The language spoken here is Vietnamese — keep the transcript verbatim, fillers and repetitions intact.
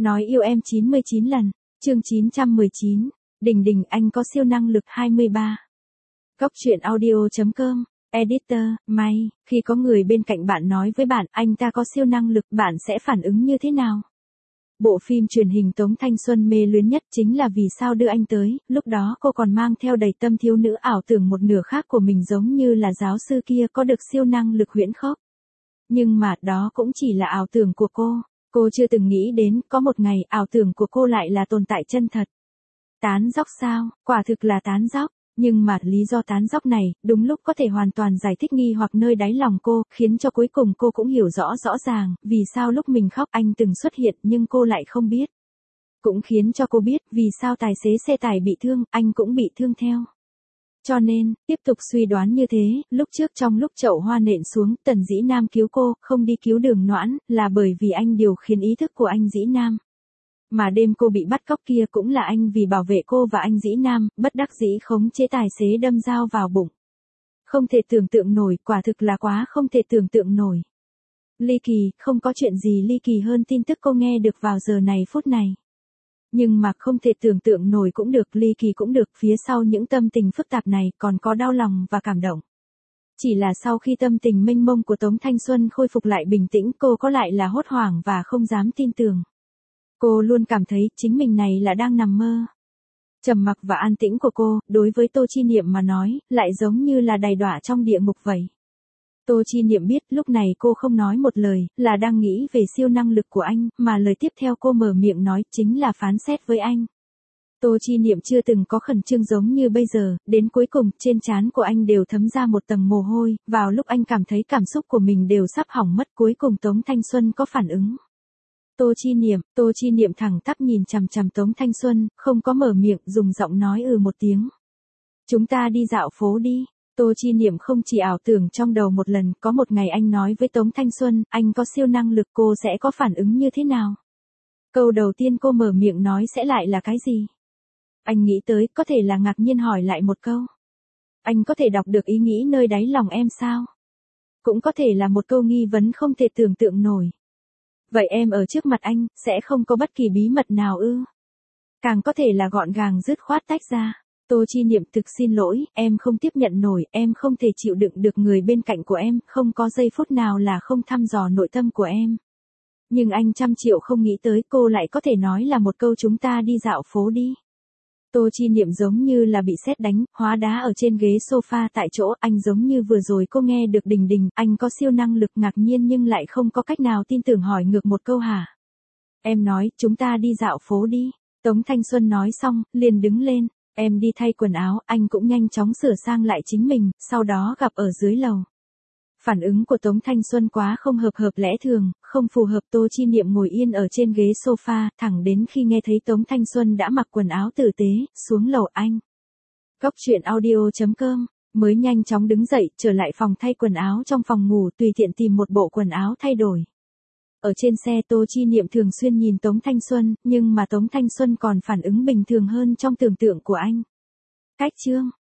Nói yêu em chín mươi chín lần. Chương chín trăm mười chín. Đình đình anh có siêu năng lực hai mươi ba. Cốc truyện audio chấm com. Editor, May, khi có người bên cạnh bạn nói với bạn anh ta có siêu năng lực, bạn sẽ phản ứng như thế nào? Bộ phim truyền hình Tống Thanh Xuân mê luyến nhất chính là Vì sao đưa anh tới, lúc đó cô còn mang theo đầy tâm thiếu nữ ảo tưởng một nửa khác của mình giống như là giáo sư kia có được siêu năng lực huyễn khốc. Nhưng mà đó cũng chỉ là ảo tưởng của cô, cô chưa từng nghĩ đến có một ngày ảo tưởng của cô lại là tồn tại chân thật. Tán dóc sao? Quả thực là tán dóc. Nhưng mà lý do tán dóc này, đúng lúc có thể hoàn toàn giải thích nghi hoặc nơi đáy lòng cô, khiến cho cuối cùng cô cũng hiểu rõ rõ ràng, vì sao lúc mình khóc anh từng xuất hiện nhưng cô lại không biết. Cũng khiến cho cô biết vì sao tài xế xe tải bị thương, anh cũng bị thương theo. Cho nên, tiếp tục suy đoán như thế, lúc trước trong lúc chậu hoa nện xuống, Tần Dĩ Nam cứu cô, không đi cứu Đường Noãn, là bởi vì anh điều khiển ý thức của anh Dĩ Nam. Mà đêm cô bị bắt cóc kia cũng là anh vì bảo vệ cô và anh Dĩ Nam, bất đắc dĩ khống chế tài xế đâm dao vào bụng. Không thể tưởng tượng nổi, quả thực là quá không thể tưởng tượng nổi. Ly kỳ, không có chuyện gì ly kỳ hơn tin tức cô nghe được vào giờ này phút này. Nhưng mà không thể tưởng tượng nổi cũng được, ly kỳ cũng được, phía sau những tâm tình phức tạp này còn có đau lòng và cảm động. Chỉ là sau khi tâm tình mênh mông của Tống Thanh Xuân khôi phục lại bình tĩnh, cô có lại là hốt hoảng và không dám tin tưởng. Cô luôn cảm thấy chính mình này là đang nằm mơ. Trầm mặc và an tĩnh của cô, đối với Tô Chi Niệm mà nói, lại giống như là đày đọa trong địa ngục vậy. Tô Chi Niệm biết lúc này cô không nói một lời, là đang nghĩ về siêu năng lực của anh, mà lời tiếp theo cô mở miệng nói chính là phán xét với anh. Tô Chi Niệm chưa từng có khẩn trương giống như bây giờ, đến cuối cùng, trên trán của anh đều thấm ra một tầng mồ hôi, vào lúc anh cảm thấy cảm xúc của mình đều sắp hỏng mất, cuối cùng Tống Thanh Xuân có phản ứng. Tô Chi Niệm, Tô Chi Niệm thẳng tắp nhìn chằm chằm Tống Thanh Xuân, không có mở miệng, dùng giọng nói ừ một tiếng. Chúng ta đi dạo phố đi. Tô Chi Niệm không chỉ ảo tưởng trong đầu một lần, có một ngày anh nói với Tống Thanh Xuân, anh có siêu năng lực, cô sẽ có phản ứng như thế nào? Câu đầu tiên cô mở miệng nói sẽ lại là cái gì? Anh nghĩ tới, có thể là ngạc nhiên hỏi lại một câu. Anh có thể đọc được ý nghĩ nơi đáy lòng em sao? Cũng có thể là một câu nghi vấn không thể tưởng tượng nổi. Vậy em ở trước mặt anh, sẽ không có bất kỳ bí mật nào ư? Càng có thể là gọn gàng dứt khoát tách ra. Tô Chi Niệm thực xin lỗi, em không tiếp nhận nổi, em không thể chịu đựng được người bên cạnh của em, không có giây phút nào là không thăm dò nội tâm của em. Nhưng anh trăm triệu không nghĩ tới cô lại có thể nói là một câu chúng ta đi dạo phố đi. Tô Chi Niệm giống như là bị sét đánh, hóa đá ở trên ghế sofa tại chỗ, anh giống như vừa rồi cô nghe được Đình Đình, anh có siêu năng lực, ngạc nhiên nhưng lại không có cách nào tin tưởng hỏi ngược một câu hả? Em nói, chúng ta đi dạo phố đi. Tống Thanh Xuân nói xong, liền đứng lên, em đi thay quần áo, anh cũng nhanh chóng sửa sang lại chính mình, sau đó gặp ở dưới lầu. Phản ứng của Tống Thanh Xuân quá không hợp hợp lẽ thường, không phù hợp. Tô Chi Niệm ngồi yên ở trên ghế sofa, thẳng đến khi nghe thấy Tống Thanh Xuân đã mặc quần áo tử tế, xuống lầu anh. Cốc truyện audio chấm com, mới nhanh chóng đứng dậy, trở lại phòng thay quần áo trong phòng ngủ, tùy tiện tìm một bộ quần áo thay đổi. Ở trên xe Tô Chi Niệm thường xuyên nhìn Tống Thanh Xuân, nhưng mà Tống Thanh Xuân còn phản ứng bình thường hơn trong tưởng tượng của anh. Cách chương,